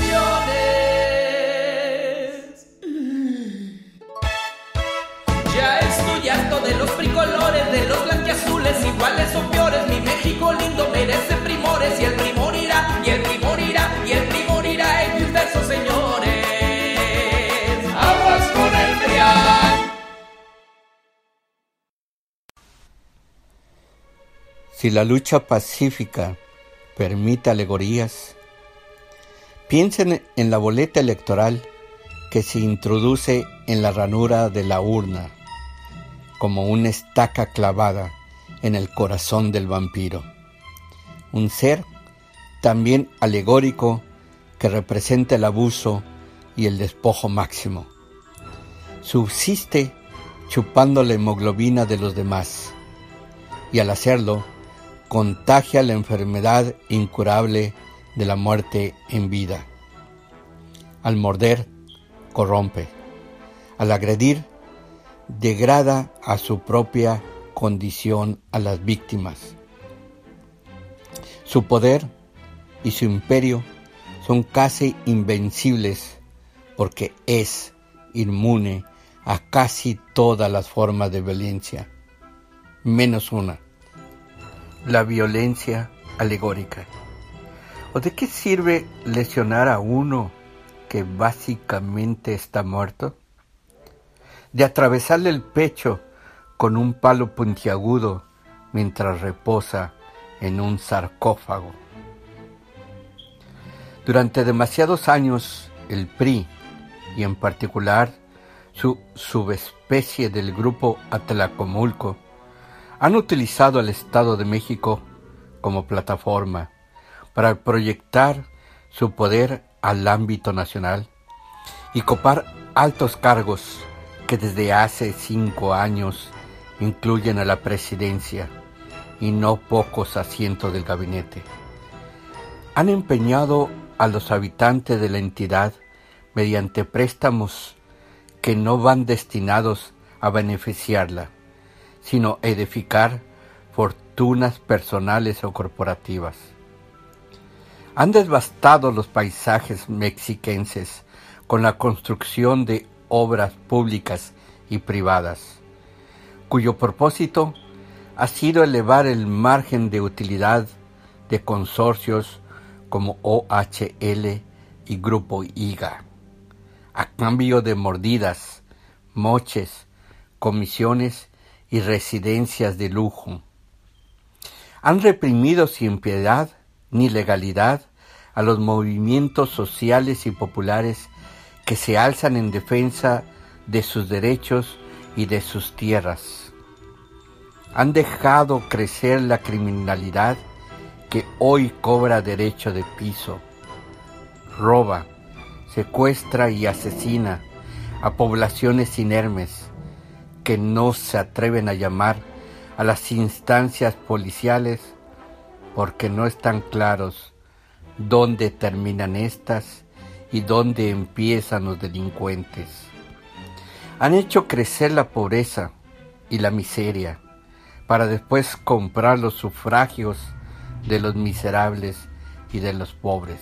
Ya estoy harto de los tricolores, de los blanquiazules, iguales o peores. Mi México lindo merece primores, y el primor irá, y el primor irá, y el primor irá en mis versos, señores. Aguas con el PRIAN. Si la lucha pacífica permite alegorías, piensen en la boleta electoral que se introduce en la ranura de la urna, como una estaca clavada en el corazón del vampiro. Un ser también alegórico que representa el abuso y el despojo máximo. Subsiste chupando la hemoglobina de los demás, y al hacerlo, contagia la enfermedad incurable de la muerte en vida. Al morder, corrompe. Al agredir, degrada a su propia condición a las víctimas. Su poder y su imperio son casi invencibles porque es inmune a casi todas las formas de violencia, menos una: la violencia alegórica. ¿O de qué sirve lesionar a uno que básicamente está muerto? De atravesarle el pecho con un palo puntiagudo mientras reposa en un sarcófago. Durante demasiados años, el P R I, y en particular su subespecie del Grupo Atlacomulco, han utilizado al Estado de México como plataforma para proyectar su poder al ámbito nacional y copar altos cargos que desde hace cinco años incluyen a la presidencia y no pocos asientos del gabinete. Han empeñado a los habitantes de la entidad mediante préstamos que no van destinados a beneficiarla, sino a edificar fortunas personales o corporativas. Han devastado los paisajes mexiquenses con la construcción de obras públicas y privadas, cuyo propósito ha sido elevar el margen de utilidad de consorcios como O H L y Grupo I G A, a cambio de mordidas, moches, comisiones y residencias de lujo. Han reprimido sin piedad ni legalidad a los movimientos sociales y populares que se alzan en defensa de sus derechos y de sus tierras. Han dejado crecer la criminalidad que hoy cobra derecho de piso, roba, secuestra y asesina a poblaciones inermes que no se atreven a llamar a las instancias policiales porque no están claros dónde terminan estas y dónde empiezan los delincuentes. Han hecho crecer la pobreza y la miseria para después comprar los sufragios de los miserables y de los pobres.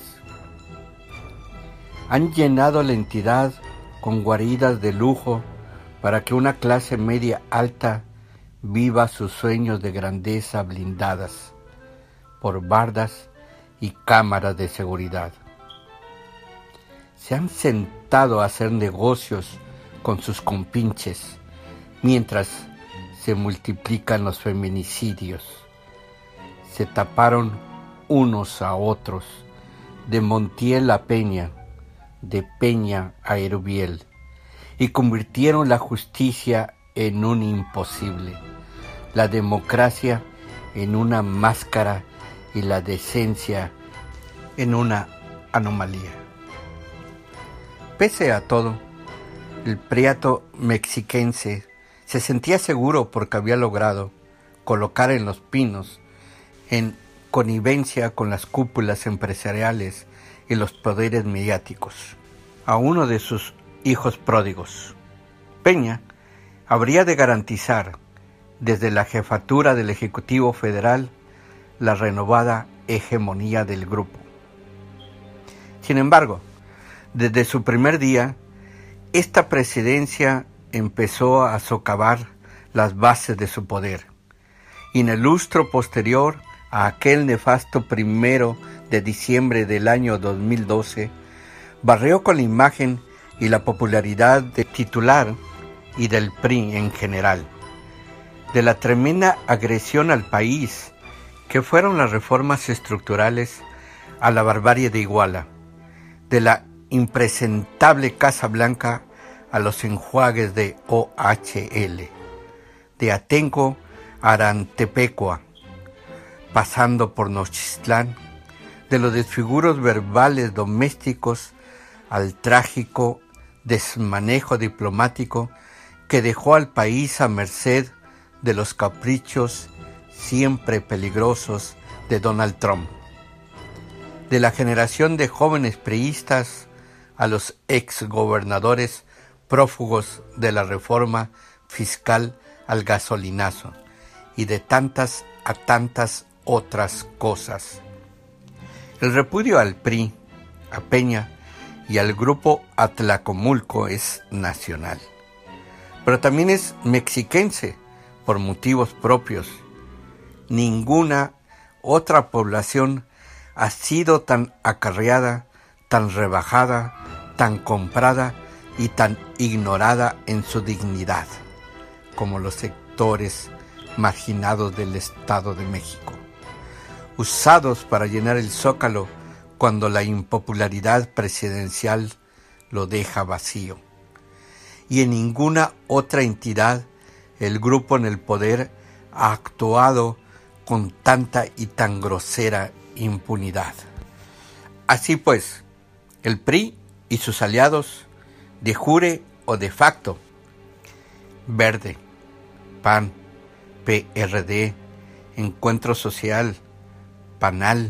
Han llenado la entidad con guaridas de lujo para que una clase media alta viva sus sueños de grandeza blindadas por bardas y cámaras de seguridad. se han sentado a hacer negocios con sus compinches, mientras se multiplican los feminicidios. Se taparon unos a otros, de Montiel a Peña, de Peña a Erubiel, y convirtieron la justicia en un imposible, la democracia en una máscara y la decencia en una anomalía. Pese a todo, el priato mexiquense se sentía seguro porque había logrado colocar en Los Pinos, en connivencia con las cúpulas empresariales y los poderes mediáticos, a uno de sus hijos pródigos. Peña habría de garantizar desde la jefatura del Ejecutivo Federal la renovada hegemonía del grupo. Sin embargo, desde su primer día, esta presidencia empezó a socavar las bases de su poder, y en el lustro posterior a aquel nefasto primero de diciembre del año dos mil doce, barrió con la imagen y la popularidad de titular y del P R I en general, de la tremenda agresión al país que fueron las reformas estructurales a la barbarie de Iguala, de la impresentable Casa Blanca a los enjuagues de O H L, de Atenco a Arantepecua, pasando por Nochistlán, de los desfiguros verbales domésticos al trágico desmanejo diplomático que dejó al país a merced de los caprichos siempre peligrosos de Donald Trump, de la generación de jóvenes priistas a los exgobernadores prófugos de la reforma fiscal al gasolinazo, y de tantas a tantas otras cosas. El repudio al P R I, a Peña y al grupo Atlacomulco es nacional, pero también es mexiquense por motivos propios. Ninguna otra población ha sido tan acarreada, tan rebajada, tan comprada y tan ignorada en su dignidad como los sectores marginados del Estado de México, usados para llenar el zócalo cuando la impopularidad presidencial lo deja vacío. Y en ninguna otra entidad el grupo en el poder ha actuado con tanta y tan grosera impunidad. Así pues, el P R I y sus aliados, de jure o de facto, Verde, P A N, P R D, Encuentro Social, PANAL,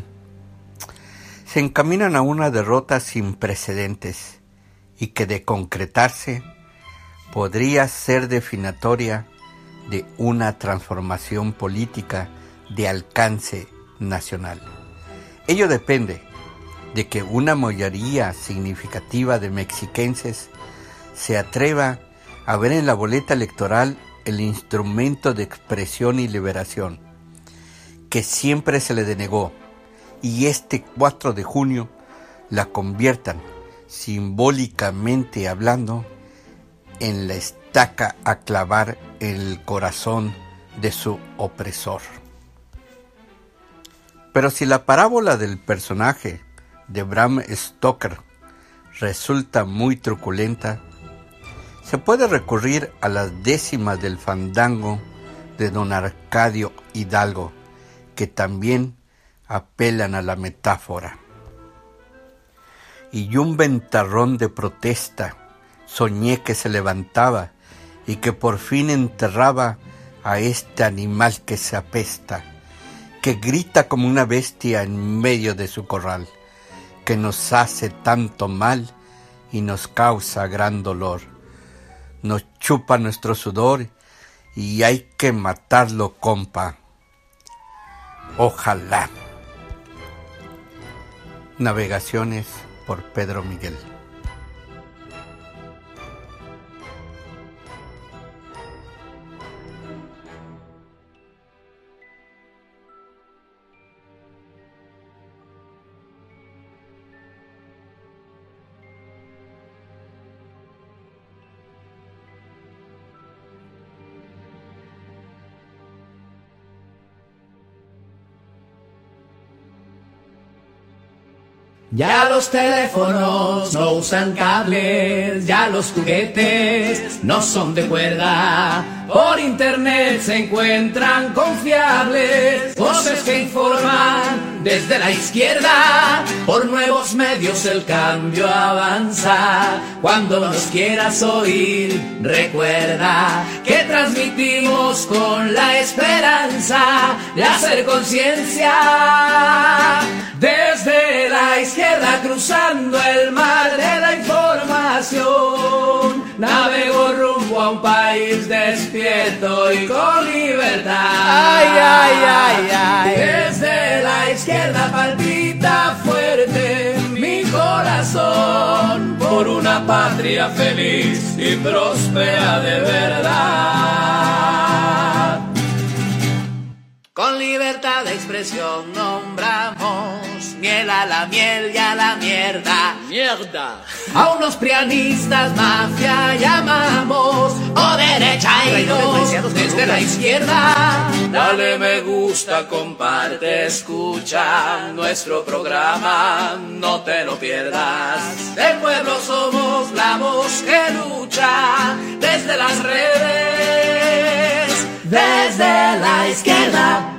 se encaminan a una derrota sin precedentes y que, de concretarse, podría ser definitoria de una transformación política de alcance nacional. Ello depende de que una mayoría significativa de mexiquenses se atreva a ver en la boleta electoral el instrumento de expresión y liberación que siempre se le denegó, y este cuatro de junio la conviertan, simbólicamente hablando, en la estaca a clavar en el corazón de su opresor. Pero si la parábola del personaje de Bram Stoker resulta muy truculenta, se puede recurrir a las décimas del fandango de don Arcadio Hidalgo, que también apelan a la metáfora. Y un ventarrón de protesta soñé que se levantaba y que por fin enterraba a este animal que se apesta, que grita como una bestia en medio de su corral, que nos hace tanto mal y nos causa gran dolor. Nos chupa nuestro sudor y hay que matarlo, compa. Ojalá. Navegaciones por Pedro Miguel. Ya los teléfonos no usan cables, ya los juguetes no son de cuerda. Por internet se encuentran confiables voces que informan desde la izquierda. Por nuevos medios el cambio avanza. Cuando nos quieras oír, recuerda que transmitimos con la esperanza de hacer conciencia. Desde la izquierda cruzando el mar de la información, navego rumbo a un país despierto y con libertad. Ay, ay, ay, ay. Desde la izquierda palpita fuerte mi corazón por una patria feliz y próspera de verdad. Con libertad de expresión nombramos miel a la miel y a la mierda. Mierda. A unos prianistas mafia llamamos, o derecha y no, desde la izquierda. Dale me gusta, comparte, escucha nuestro programa, no te lo pierdas. Del pueblo somos la voz que lucha desde las redes, desde la izquierda.